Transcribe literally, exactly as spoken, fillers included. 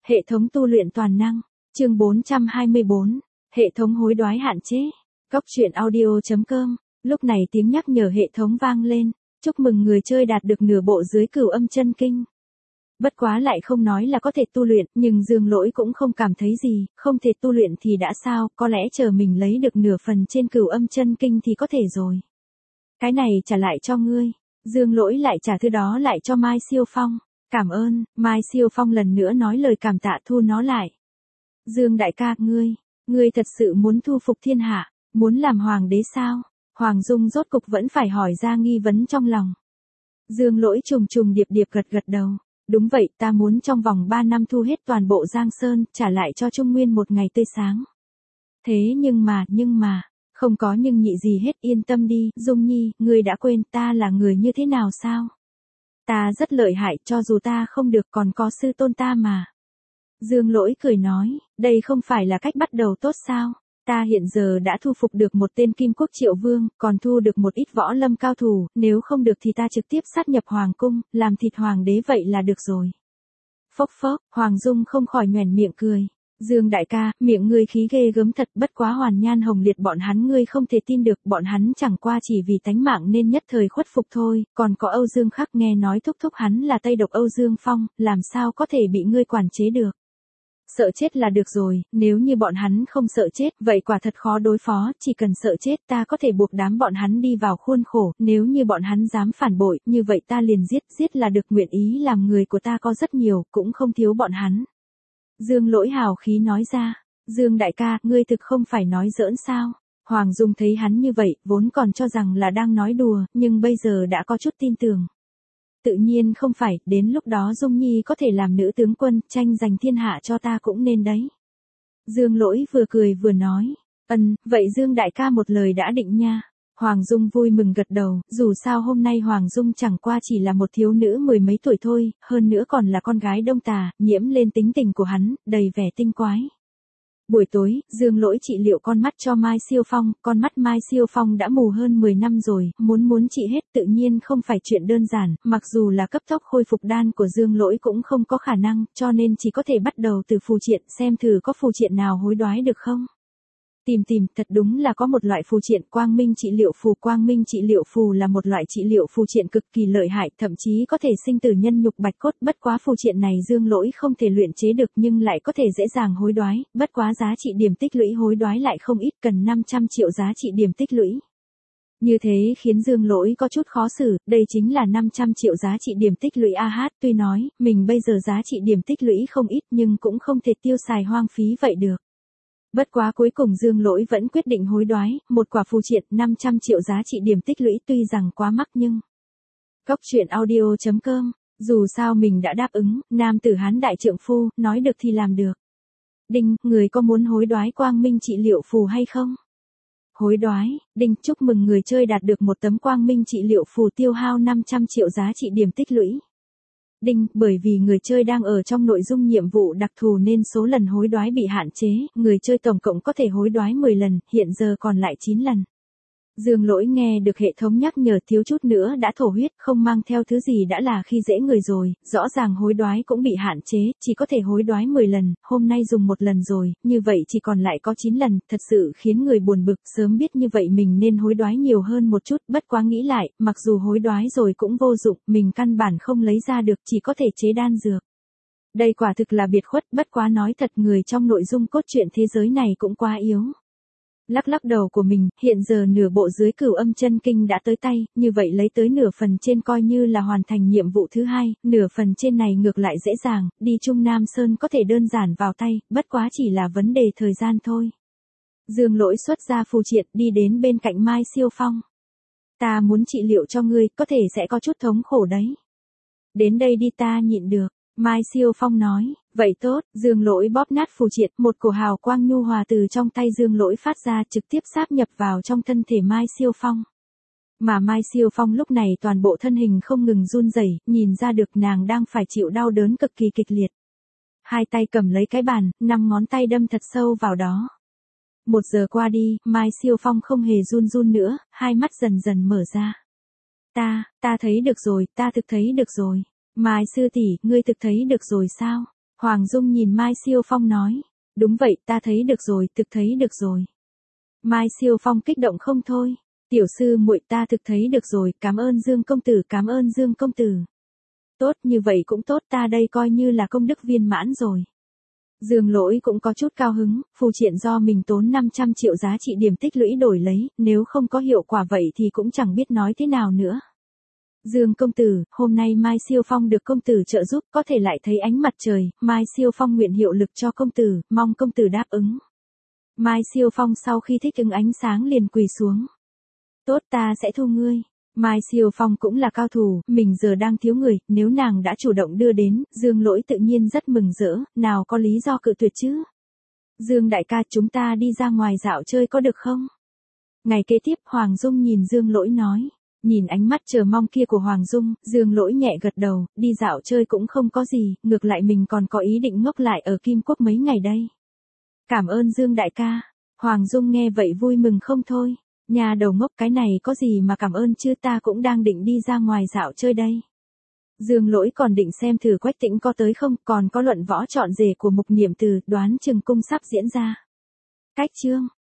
Hệ thống tu luyện toàn năng, chương bốn trăm hai mươi bốn, hệ thống hối đoái hạn chế. Cốc truyện audio chấm com, lúc này tiếng nhắc nhở hệ thống vang lên, chúc mừng người chơi đạt được nửa bộ dưới cửu âm chân kinh. Bất quá lại không nói là có thể tu luyện, nhưng Dương Lỗi cũng không cảm thấy gì, không thể tu luyện thì đã sao, có lẽ chờ mình lấy được nửa phần trên cửu âm chân kinh thì có thể rồi. Cái này trả lại cho ngươi. Dương Lỗi lại trả thứ đó lại cho Mai Siêu Phong. Cảm ơn. Mai Siêu Phong lần nữa nói lời cảm tạ thu nó lại. Dương đại ca, ngươi, ngươi thật sự muốn thu phục thiên hạ, muốn làm hoàng đế sao? Hoàng Dung rốt cục vẫn phải hỏi ra nghi vấn trong lòng. Dương Lỗi trùng trùng điệp điệp gật gật đầu. Đúng vậy, ta muốn trong vòng ba năm thu hết toàn bộ Giang Sơn, trả lại cho Trung Nguyên một ngày tươi sáng. Thế nhưng mà, nhưng mà, không có nhưng nhị gì hết, yên tâm đi, Dung Nhi, ngươi đã quên ta là người như thế nào sao? Ta rất lợi hại, cho dù ta không được còn có sư tôn ta mà. Dương Lỗi cười nói, đây không phải là cách bắt đầu tốt sao? Ta hiện giờ đã thu phục được một tên Kim Quốc Triệu Vương, còn thu được một ít võ lâm cao thủ, nếu không được thì ta trực tiếp sát nhập hoàng cung, làm thịt hoàng đế vậy là được rồi. Phốc phốc, Hoàng Dung không khỏi nhoẻn miệng cười. Dương đại ca, miệng ngươi khí ghê gớm thật, bất quá Hoàn Nhan Hồng Liệt bọn hắn ngươi không thể tin được, bọn hắn chẳng qua chỉ vì tánh mạng nên nhất thời khuất phục thôi, còn có Âu Dương Khắc nghe nói thúc thúc hắn là Tây Độc Âu Dương Phong, làm sao có thể bị ngươi quản chế được. Sợ chết là được rồi, nếu như bọn hắn không sợ chết, vậy quả thật khó đối phó, chỉ cần sợ chết ta có thể buộc đám bọn hắn đi vào khuôn khổ, nếu như bọn hắn dám phản bội, như vậy ta liền giết, giết là được, nguyện ý làm người của ta có rất nhiều, cũng không thiếu bọn hắn. Dương Lỗi hào khí nói ra, Dương đại ca, ngươi thực không phải nói giỡn sao? Hoàng Dung thấy hắn như vậy, vốn còn cho rằng là đang nói đùa, nhưng bây giờ đã có chút tin tưởng. Tự nhiên không phải, đến lúc đó Dung Nhi có thể làm nữ tướng quân, tranh giành thiên hạ cho ta cũng nên đấy. Dương Lỗi vừa cười vừa nói, ân, vậy Dương đại ca một lời đã định nha. Hoàng Dung vui mừng gật đầu, dù sao hôm nay Hoàng Dung chẳng qua chỉ là một thiếu nữ mười mấy tuổi thôi, hơn nữa còn là con gái Đông Tà, nhiễm lên tính tình của hắn, đầy vẻ tinh quái. Buổi tối, Dương Lỗi trị liệu con mắt cho Mai Siêu Phong, con mắt Mai Siêu Phong đã mù hơn mười năm rồi, muốn muốn trị hết tự nhiên không phải chuyện đơn giản, mặc dù là cấp tốc khôi phục đan của Dương Lỗi cũng không có khả năng, cho nên chỉ có thể bắt đầu từ phù triện, xem thử có phù triện nào hối đoái được không. Tìm tìm, thật đúng là có một loại phù triện quang minh trị liệu phù. Quang minh trị liệu phù là một loại trị liệu phù triện cực kỳ lợi hại, thậm chí có thể sinh tử nhân nhục bạch cốt, bất quá phù triện này Dương Lỗi không thể luyện chế được nhưng lại có thể dễ dàng hối đoái, bất quá giá trị điểm tích lũy hối đoái lại không ít, cần năm trăm triệu giá trị điểm tích lũy. Như thế khiến Dương Lỗi có chút khó xử, đây chính là năm trăm triệu giá trị điểm tích lũy a hát, tuy nói, mình bây giờ giá trị điểm tích lũy không ít nhưng cũng không thể tiêu xài hoang phí vậy được. Bất quá cuối cùng Dương Lỗi vẫn quyết định hối đoái, một quả phù triện năm trăm triệu giá trị điểm tích lũy tuy rằng quá mắc nhưng. Cốc truyện audio chấm com, dù sao mình đã đáp ứng, nam tử hán đại trượng phu, nói được thì làm được. Đinh, người có muốn hối đoái quang minh trị liệu phù hay không? Hối đoái, đinh, chúc mừng người chơi đạt được một tấm quang minh trị liệu phù tiêu hao năm trăm triệu giá trị điểm tích lũy. Đinh, bởi vì người chơi đang ở trong nội dung nhiệm vụ đặc thù nên số lần hối đoái bị hạn chế, người chơi tổng cộng có thể hối đoái mười lần, hiện giờ còn lại chín lần. Dương Lỗi nghe được hệ thống nhắc nhở thiếu chút nữa đã thổ huyết, không mang theo thứ gì đã là khi dễ người rồi, rõ ràng hối đoái cũng bị hạn chế, chỉ có thể hối đoái mười lần, hôm nay dùng một lần rồi, như vậy chỉ còn lại có chín lần, thật sự khiến người buồn bực, sớm biết như vậy mình nên hối đoái nhiều hơn một chút, bất quá nghĩ lại, mặc dù hối đoái rồi cũng vô dụng, mình căn bản không lấy ra được, chỉ có thể chế đan dược. Đây quả thực là biệt khuất, bất quá nói thật người trong nội dung cốt truyện thế giới này cũng quá yếu. Lắc lắc đầu của mình, hiện giờ nửa bộ dưới cửu âm chân kinh đã tới tay, như vậy lấy tới nửa phần trên coi như là hoàn thành nhiệm vụ thứ hai, nửa phần trên này ngược lại dễ dàng, đi Trung Nam Sơn có thể đơn giản vào tay, bất quá chỉ là vấn đề thời gian thôi. Dương Lỗi xuất ra phù triện đi đến bên cạnh Mai Siêu Phong. Ta muốn trị liệu cho ngươi, có thể sẽ có chút thống khổ đấy. Đến đây đi, ta nhịn được. Mai Siêu Phong nói, vậy tốt, Dương Lỗi bóp nát phù triện, một cổ hào quang nhu hòa từ trong tay Dương Lỗi phát ra trực tiếp sáp nhập vào trong thân thể Mai Siêu Phong. Mà Mai Siêu Phong lúc này toàn bộ thân hình không ngừng run rẩy, nhìn ra được nàng đang phải chịu đau đớn cực kỳ kịch liệt. Hai tay cầm lấy cái bàn, năm ngón tay đâm thật sâu vào đó. Một giờ qua đi, Mai Siêu Phong không hề run run nữa, hai mắt dần dần mở ra. Ta, ta thấy được rồi, ta thực thấy được rồi. Mai sư tỷ, ngươi thực thấy được rồi sao? Hoàng Dung nhìn Mai Siêu Phong nói. Đúng vậy, ta thấy được rồi, thực thấy được rồi. Mai Siêu Phong kích động không thôi. Tiểu sư muội, ta thực thấy được rồi, cảm ơn Dương công tử, cảm ơn Dương công tử. Tốt, như vậy cũng tốt, ta đây coi như là công đức viên mãn rồi. Dương Lỗi cũng có chút cao hứng, phù triện do mình tốn năm trăm triệu giá trị điểm tích lũy đổi lấy, nếu không có hiệu quả vậy thì cũng chẳng biết nói thế nào nữa. Dương công tử, hôm nay Mai Siêu Phong được công tử trợ giúp, có thể lại thấy ánh mặt trời, Mai Siêu Phong nguyện hiệu lực cho công tử, mong công tử đáp ứng. Mai Siêu Phong sau khi thích ứng ánh sáng liền quỳ xuống. Tốt, ta sẽ thu ngươi. Mai Siêu Phong cũng là cao thủ, mình giờ đang thiếu người, nếu nàng đã chủ động đưa đến, Dương Lỗi tự nhiên rất mừng rỡ, nào có lý do cự tuyệt chứ. Dương đại ca, chúng ta đi ra ngoài dạo chơi có được không? Ngày kế tiếp, Hoàng Dung nhìn Dương Lỗi nói. Nhìn ánh mắt chờ mong kia của Hoàng Dung, Dương Lỗi nhẹ gật đầu, đi dạo chơi cũng không có gì, ngược lại mình còn có ý định ngốc lại ở Kim Quốc mấy ngày đây. Cảm ơn Dương đại ca. Hoàng Dung nghe vậy vui mừng không thôi. Nhà đầu ngốc, cái này có gì mà cảm ơn chứ, ta cũng đang định đi ra ngoài dạo chơi đây. Dương Lỗi còn định xem thử Quách Tĩnh có tới không, còn có luận võ chọn rể của Mục Niệm Từ, đoán chừng cung sắp diễn ra. Cách chương